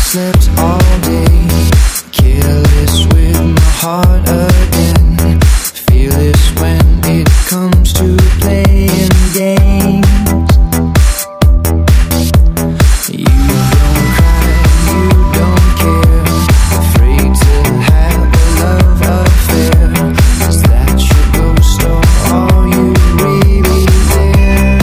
slept all day, careless with my heart again. Fearless when it comes to playing games. You don't cry, you don't care, afraid to have a love affair. Is that your ghost or are you really there?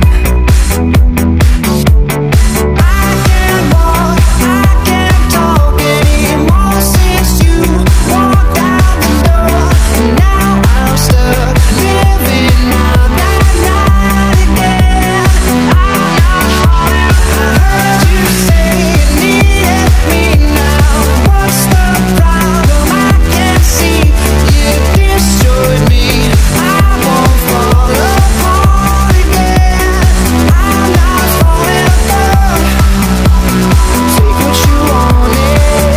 I can't walk, I can't talk anymore since you walked out the door. Now I'm stuck living out that night again. I'm not falling, I heard you say you needed me now. What's the problem? I can't see. You destroyed me, I won't fall apart again. I'm not falling apart. Take what you wanted,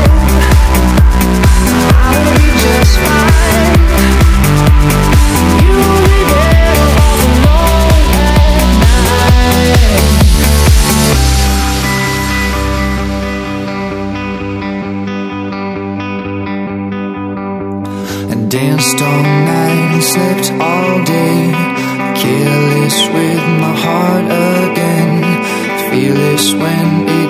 I will be just fine. You'll be better off alone at night. I danced all night and slept all day, careless with my heart again. Fearless when it